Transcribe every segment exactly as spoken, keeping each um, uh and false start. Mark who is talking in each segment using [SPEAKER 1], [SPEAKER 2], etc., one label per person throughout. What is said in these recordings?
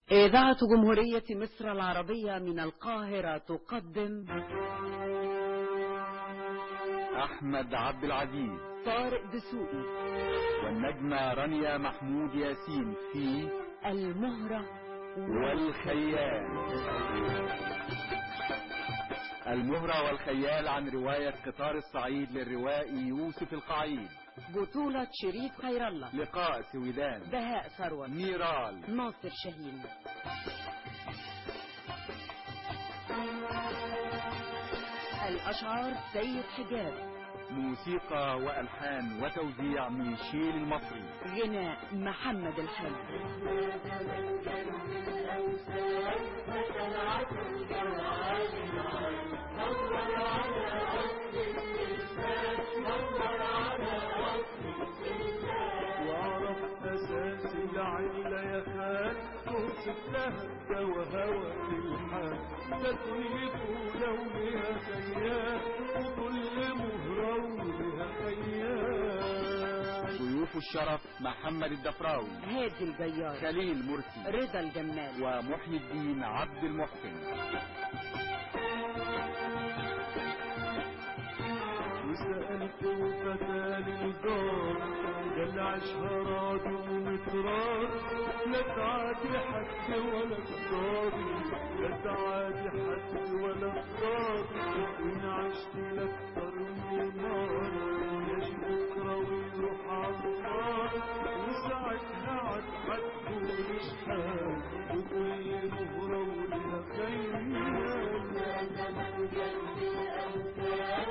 [SPEAKER 1] إذاعة جمهورية مصر العربية من القاهرة تقدم
[SPEAKER 2] أحمد عبد العزيز،
[SPEAKER 1] طارق دسوقي،
[SPEAKER 2] والنجمة رانيا محمود ياسين في
[SPEAKER 1] المهرة
[SPEAKER 2] والخيال. المهرة والخيال عن رواية قطار الصعيد للروائي يوسف القعيد.
[SPEAKER 1] بطولة شريف خير الله،
[SPEAKER 2] لقاء سويدان،
[SPEAKER 1] بهاء ثروت،
[SPEAKER 2] نيرال،
[SPEAKER 1] ناصر شاهين. الأشعار سيد حجاب،
[SPEAKER 2] موسيقى وألحان وتوزيع ميشيل المصري،
[SPEAKER 1] غناء محمد الحلو.
[SPEAKER 3] واعرف اساس العله يا خال، توصف لها الدوا هوى في الحال، ده كل فوله ولها خيال، وكل مهره ولها خيال.
[SPEAKER 2] ضيوف الشرف محمد الدفراوي،
[SPEAKER 1] هادي الجيار،
[SPEAKER 2] خليل مرسي،
[SPEAKER 1] رضا الجمال،
[SPEAKER 2] ومحيي الدين عبد المحسن.
[SPEAKER 3] وسألت وفتى للجار، قال عيشها راضي ومترار، لا تعادي حد ولا تضاري، لا تعادي حد ولا تضاري، وإن عشت لأكتر من نار، يجي بكرة ويروح عالنار، وساعتها عاد حتكون شحال، وكل مهرة ولها خيال. يا زمن جد الأمثال،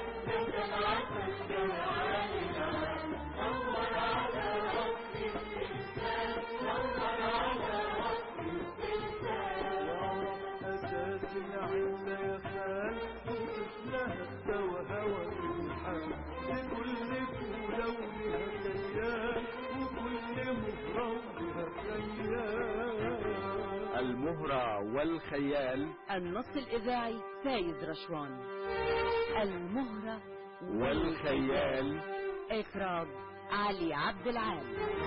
[SPEAKER 3] أساس العلة يا خال، توصف لها الدوا هوى في الحال، لكل فولة ولها خيال، وكل مهرة ولها خيال.
[SPEAKER 2] المهرة والخيال،
[SPEAKER 1] النص الإذاعي فايز رشوان. المهرة
[SPEAKER 2] والخيال،
[SPEAKER 1] إخراج علي عبد العال.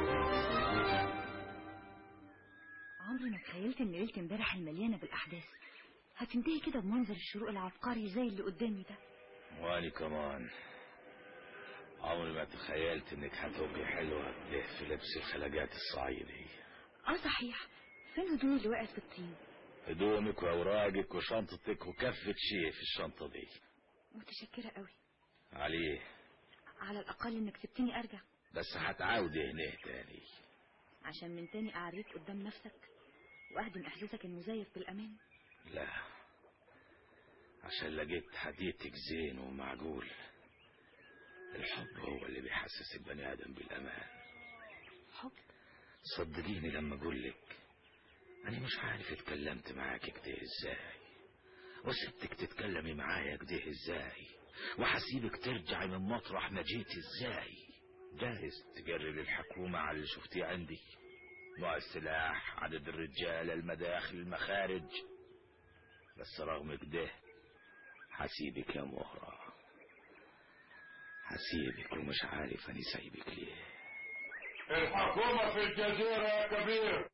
[SPEAKER 4] عمري ما تخيلت ان ليلة امبارح المليانة بالأحداث هتنتهي كده بمنظر الشروق العبقري زي اللي قدامي ده.
[SPEAKER 5] واني كمان عمري ما تخيلت انك هتبقي حلوة كده في لبس الخلاجات الصعيدي.
[SPEAKER 4] اه صحيح، فين هدومي اللي وقعت في الطين؟
[SPEAKER 5] هدومك واوراقك وشنطتك وكفة شيء في الشنطة دي.
[SPEAKER 4] متشكرة قوي.
[SPEAKER 5] عليه؟
[SPEAKER 4] على الأقل انك سبتني أرجع.
[SPEAKER 5] بس هتعاودي هنا تاني
[SPEAKER 4] عشان من تاني أعريك قدام نفسك وأهدم إحساسك المزيف بالأمان؟
[SPEAKER 5] لا، عشان لقيت حديثك زين ومعقول. الحب هو اللي بيحسس البني آدم بالأمان.
[SPEAKER 4] حب؟
[SPEAKER 5] صدقيني لما أقولك أنا مش عارف اتكلمت معاك كده إزاي، وسبتك تتكلمي معايا كده إزاي، وحسيبك ترجعي من مطرح ما جيت إزاي. جاهز تقرر الحكومة على اللي شفتيه عندي، نوع السلاح، عدد الرجال، المداخل، المخارج، بس رغم كده حسيبك يا مهرة، حسيبك ومش عارف أني سايبك ليه.
[SPEAKER 6] الحكومة في الجزيرة يا كبير.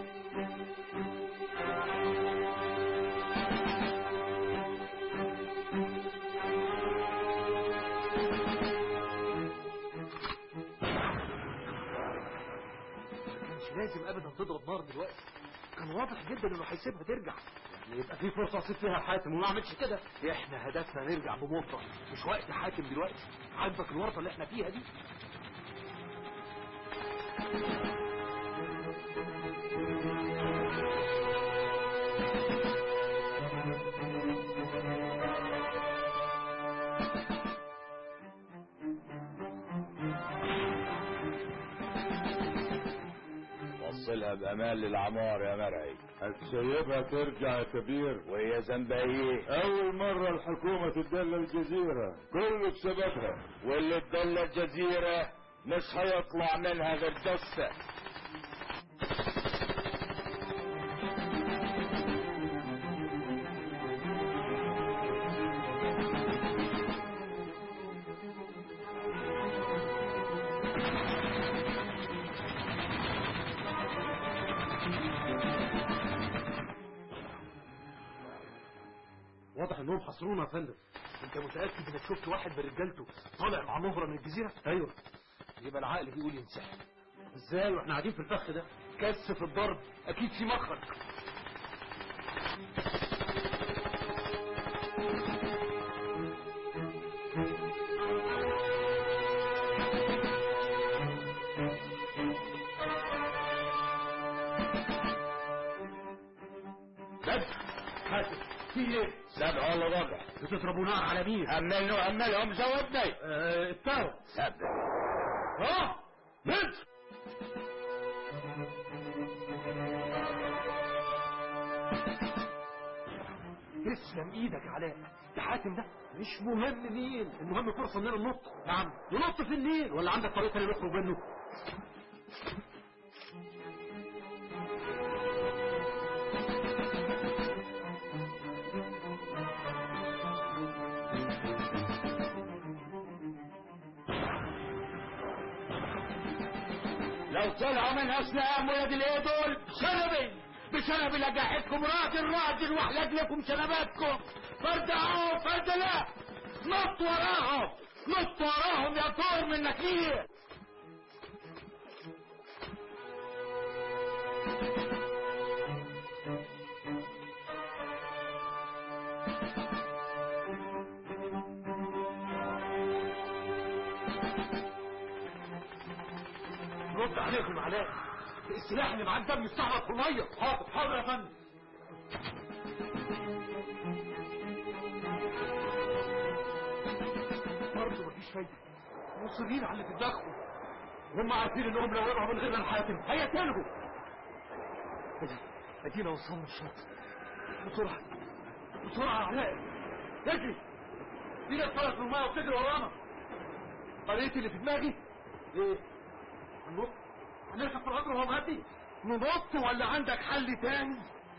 [SPEAKER 7] لازم ابدا تضرب نار دلوقتي، كان واضح جدا انه هيسيبها ترجع، يعني يبقى في فرصه اصيب فيها حاتم وما عملش كده. احنا هدفنا نرجع بمطرح، مش وقت حاتم دلوقتي. عاجبك الورطه اللي احنا فيها دي؟
[SPEAKER 5] وصلها بأمان للعمار يا مرعي.
[SPEAKER 6] هتسيبها ترجع يا كبير؟
[SPEAKER 5] وهي ذنبها ايه؟
[SPEAKER 6] أول مرة الحكومة تدل الجزيرة، كله بسببها.
[SPEAKER 5] واللي تدل الجزيرة مش هيطلع منها غير جثة.
[SPEAKER 7] واضح انهم حصرونا يا فندم. انت متاكد انك شفت واحد من رجالته طالع مع مهره من الجزيره؟ ايوه. يبقى العقل بيقول ينسحب. ازاي واحنا قاعدين في الفخ ده؟ كس في الضرب، اكيد في مخرج. حاسب في ايه؟
[SPEAKER 5] سبع ولا ربع؟
[SPEAKER 7] بتضربوا نار على مين؟
[SPEAKER 5] أملوا أملهم زودني.
[SPEAKER 7] اه التاو
[SPEAKER 5] سبع.
[SPEAKER 7] اه بنت تسلم ايدك علاء. ده حاتم ده مش مهم مين، المهم فرصه اننا ننط. نعم ننط في النيل، ولا عندك طريقه اللي نخرج منه؟
[SPEAKER 5] لو طلعوا من أثناء ولاد الايه دول بسببي بسبب لجاحتكم راجل راجل واحلق لكم شنباتكم. فردعوا فرد لا، نط وراهم نط وراهم يا طور من نكير.
[SPEAKER 7] رد عليكم علاء، السلاح اللي معاك ده بيستعرض في الميه. حاضر حاضر يا فندم. برضه مفيش فايده، مصرين على اللي في دماغهم. هم عارفين انهم لو وقعوا من غير الحاتم هيتلهوا. ادينا وصلنا الشط. بسرعه بسرعه يا علاء، اجري. في ناس طلعت من الميه وبتجري ورانا. قريت اللي في دماغي؟ ايه؟ هننط؟ هنركب في القطر وهو مهدي؟ ننط ولا عندك حل تاني؟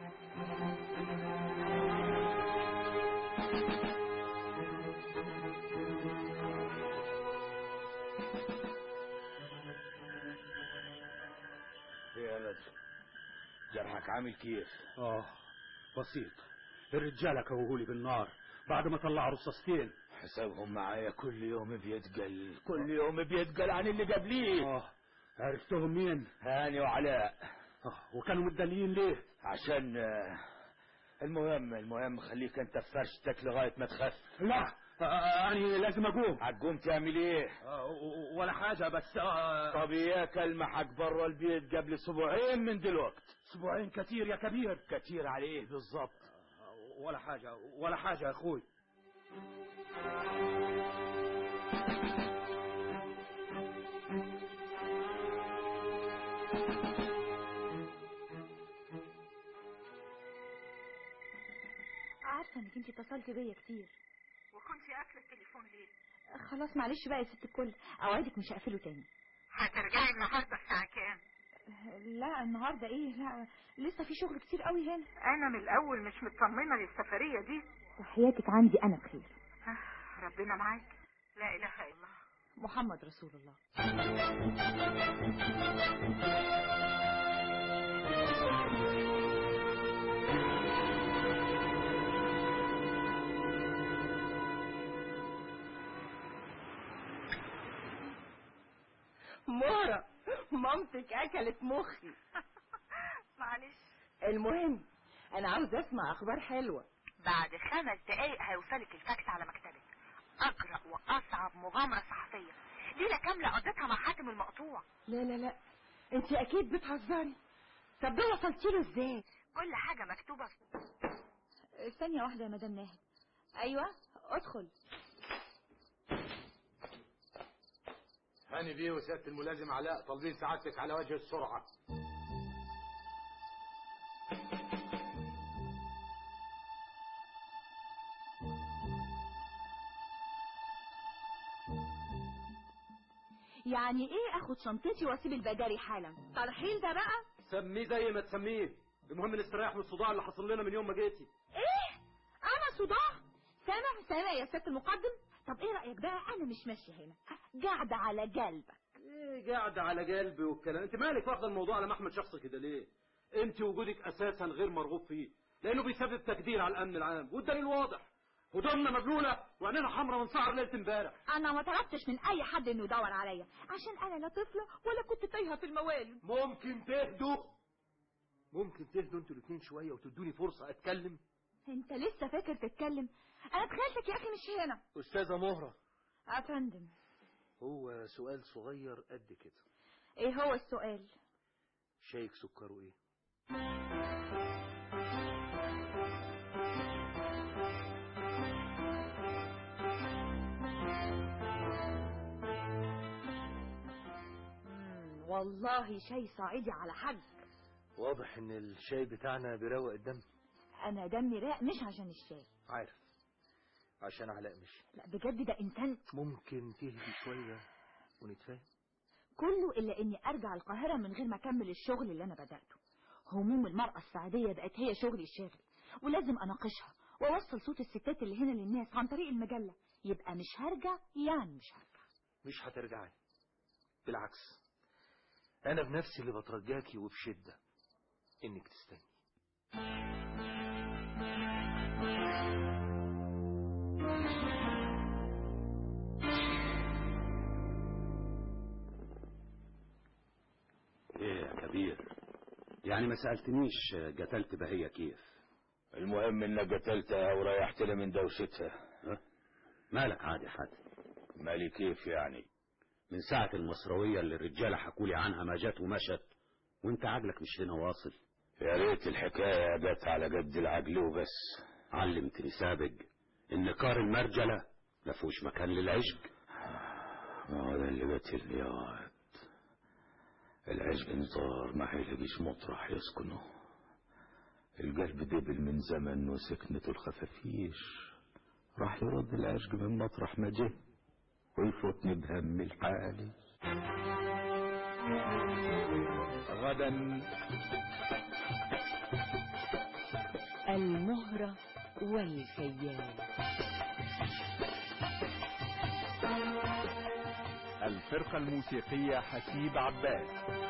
[SPEAKER 5] ايه يا بدر، جرحك عامل كيف؟
[SPEAKER 8] اه بسيط. الرجاله كوهولي بالنار بعد ما طلعوا رصاصتين.
[SPEAKER 5] حسابهم معايا كل يوم بيتقل كل يوم بيتقل عن اللي قبليه.
[SPEAKER 8] اه عرفتهم مين؟
[SPEAKER 5] هاني وعلاء.
[SPEAKER 8] اه وكانوا متدليين ليه؟
[SPEAKER 5] عشان آه، المهم المهم خليك انت في فرشتك لغايه ما تخف.
[SPEAKER 8] لا آه يعني لازم اقوم.
[SPEAKER 5] هتقوم تعمل ايه؟
[SPEAKER 8] آه ولا حاجه بس آه
[SPEAKER 5] طب اياك المحك برا البيت قبل اسبوعين من دلوقت.
[SPEAKER 8] اسبوعين كتير يا كبير.
[SPEAKER 5] كتير على ايه بالظبط؟
[SPEAKER 8] آه ولا حاجه ولا حاجه يا اخوي.
[SPEAKER 4] عارفه انك انت اتصلتي بيا كتير
[SPEAKER 9] وكنتي قافله التليفون ليه؟
[SPEAKER 4] خلاص معلش بقى يا ست الكل، اوعدك مش هقفله تاني.
[SPEAKER 9] هترجعي النهارده الساعه كام؟
[SPEAKER 4] لا النهارده ايه، لا لسه في شغل كتير قوي هنا.
[SPEAKER 9] انا من الاول مش مطمنه للسفريه دي.
[SPEAKER 4] وحياتك عندي انا بخير.
[SPEAKER 9] ربنا معاك. لا اله الا الله
[SPEAKER 4] محمد رسول الله.
[SPEAKER 1] مهرة، مامتك اكلت مخي.
[SPEAKER 9] معلش.
[SPEAKER 1] المهم انا عاوز اسمع اخبار حلوة.
[SPEAKER 9] بعد خمس دقايق هيوصلك الفاكس على مكتبك. اجرأ واصعب مغامرة صحفية، ليلة كاملة قضيتها مع حاتم المقطوع.
[SPEAKER 1] لا لا لا انت اكيد بتهزري. طب ده وصلتي له ازاي؟
[SPEAKER 9] كل حاجة مكتوبة.
[SPEAKER 4] ثانية واحدة يا مدام ناهد. ايوه ادخل.
[SPEAKER 7] هاني بيه وسيادة الملازم علاء طالبين سعادتك على وجه السرعة.
[SPEAKER 4] يعني ايه اخد شنطتي واسيب البجاري حالا؟ ترحيل ده بقى؟
[SPEAKER 7] سميه زي ما تسميه، المهم نستريح من الصداع اللي حصل لنا من يوم ما جيتي.
[SPEAKER 4] ايه؟ انا صداع؟ سامع سامع يا سيادة المقدم. طب ايه رأيك بقى، انا مش ماشية هنا، قاعدة على قلبك.
[SPEAKER 7] ايه قاعدة على قلبي والكلام؟ انت مالك واخده الموضوع على محمل شخصي كده ليه؟ انت وجودك اساسا غير مرغوب فيه، لانه بيسبب تكدير على الامن العام والدليل واضح. هدومنا مبلوله وعينينا حمرا ونسهر ليله امبارح.
[SPEAKER 4] انا ما طلبتش من اي حد انه يدور عليا، عشان انا لا طفله ولا كنت تايهه في الموالد.
[SPEAKER 7] ممكن تهدوا ممكن تهدوا انتوا الاثنين شويه وتدوني فرصه اتكلم؟
[SPEAKER 4] انت لسه فاكر تتكلم؟ انا تخيلتك يا اخي مش هنا.
[SPEAKER 7] استاذه مهره.
[SPEAKER 4] افندم.
[SPEAKER 7] هو سؤال صغير قد كده.
[SPEAKER 4] ايه هو السؤال؟
[SPEAKER 7] شايك سكره ايه؟
[SPEAKER 4] مم. والله شاي صعيدي على حد.
[SPEAKER 7] واضح ان الشاي بتاعنا بيروق الدم.
[SPEAKER 4] انا دمي راق مش عشان الشاي.
[SPEAKER 7] عارف، عشان علاء مشي.
[SPEAKER 4] لا بجد ده انسان.
[SPEAKER 7] ممكن تهدي شويه ونتفاهم؟
[SPEAKER 4] كله الا اني ارجع القاهره من غير ما اكمل الشغل اللي انا بداته. هموم المراه السعوديه بقت هي شغلي الشاغل، ولازم اناقشها واوصل صوت الستات اللي هنا للناس عن طريق المجله. يبقى مش هرجع، يعني مش هرجع.
[SPEAKER 7] مش هترجعي، بالعكس انا بنفسي اللي بترجاكي وبشده انك تستني.
[SPEAKER 8] ايه يا كبير، يعني ما سألتنيش قتلت بهية كيف؟
[SPEAKER 5] المهم انك قتلتها وريحتنا من دوشتها.
[SPEAKER 8] ها؟ مالك عادي حد؟
[SPEAKER 5] مالي كيف يعني؟
[SPEAKER 8] من ساعة المصروية اللي الرجالة حكولي عنها ما جت ومشت وانت عقلك مش هنا واصل.
[SPEAKER 5] يا ريت الحكاية جت على قد العقل وبس.
[SPEAKER 8] علمتني سابق ان كار المرجلة لفوش مكان للعشق.
[SPEAKER 5] ما هو ده اللي قتلني يا واد. العشق انظار ما هيلاقيش مطرح يسكنه. القلب دبل من زمن وسكنته الخفافيش. راح يرد العشق من مطرح ما جه ويفوتني بهم الحالي.
[SPEAKER 2] غدا
[SPEAKER 1] المهرة والخيال.
[SPEAKER 2] الفرقة الموسيقية حسيب عباس.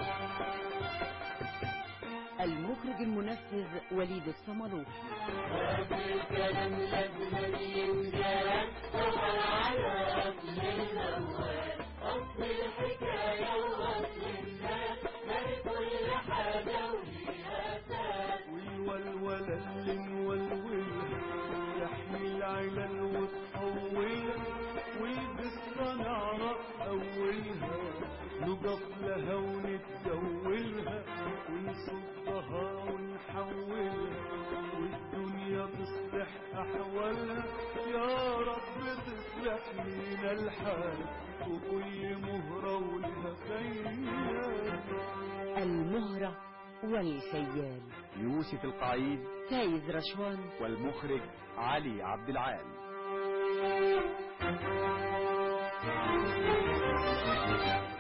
[SPEAKER 1] المخرج المنفذ وليد الصملوطي.
[SPEAKER 3] الكلام لازم ينجال وحل على أصل الموال. أصل الحكاية وأصل الناس ما كل حاجة وليها أساس. والولولة اللي نولولها يحمي العلل وتحولها والقصة نعرف أولها نقف لها ونتجولها ونصدها ونحولها والدنيا تصلح أحوالها. يا رب تصلح لينا الحال وكل مهرة ولها خيال.
[SPEAKER 1] المهرة والخيال.
[SPEAKER 2] يوسف القعيد،
[SPEAKER 1] فايز رشوان،
[SPEAKER 2] والمخرج علي عبد العال.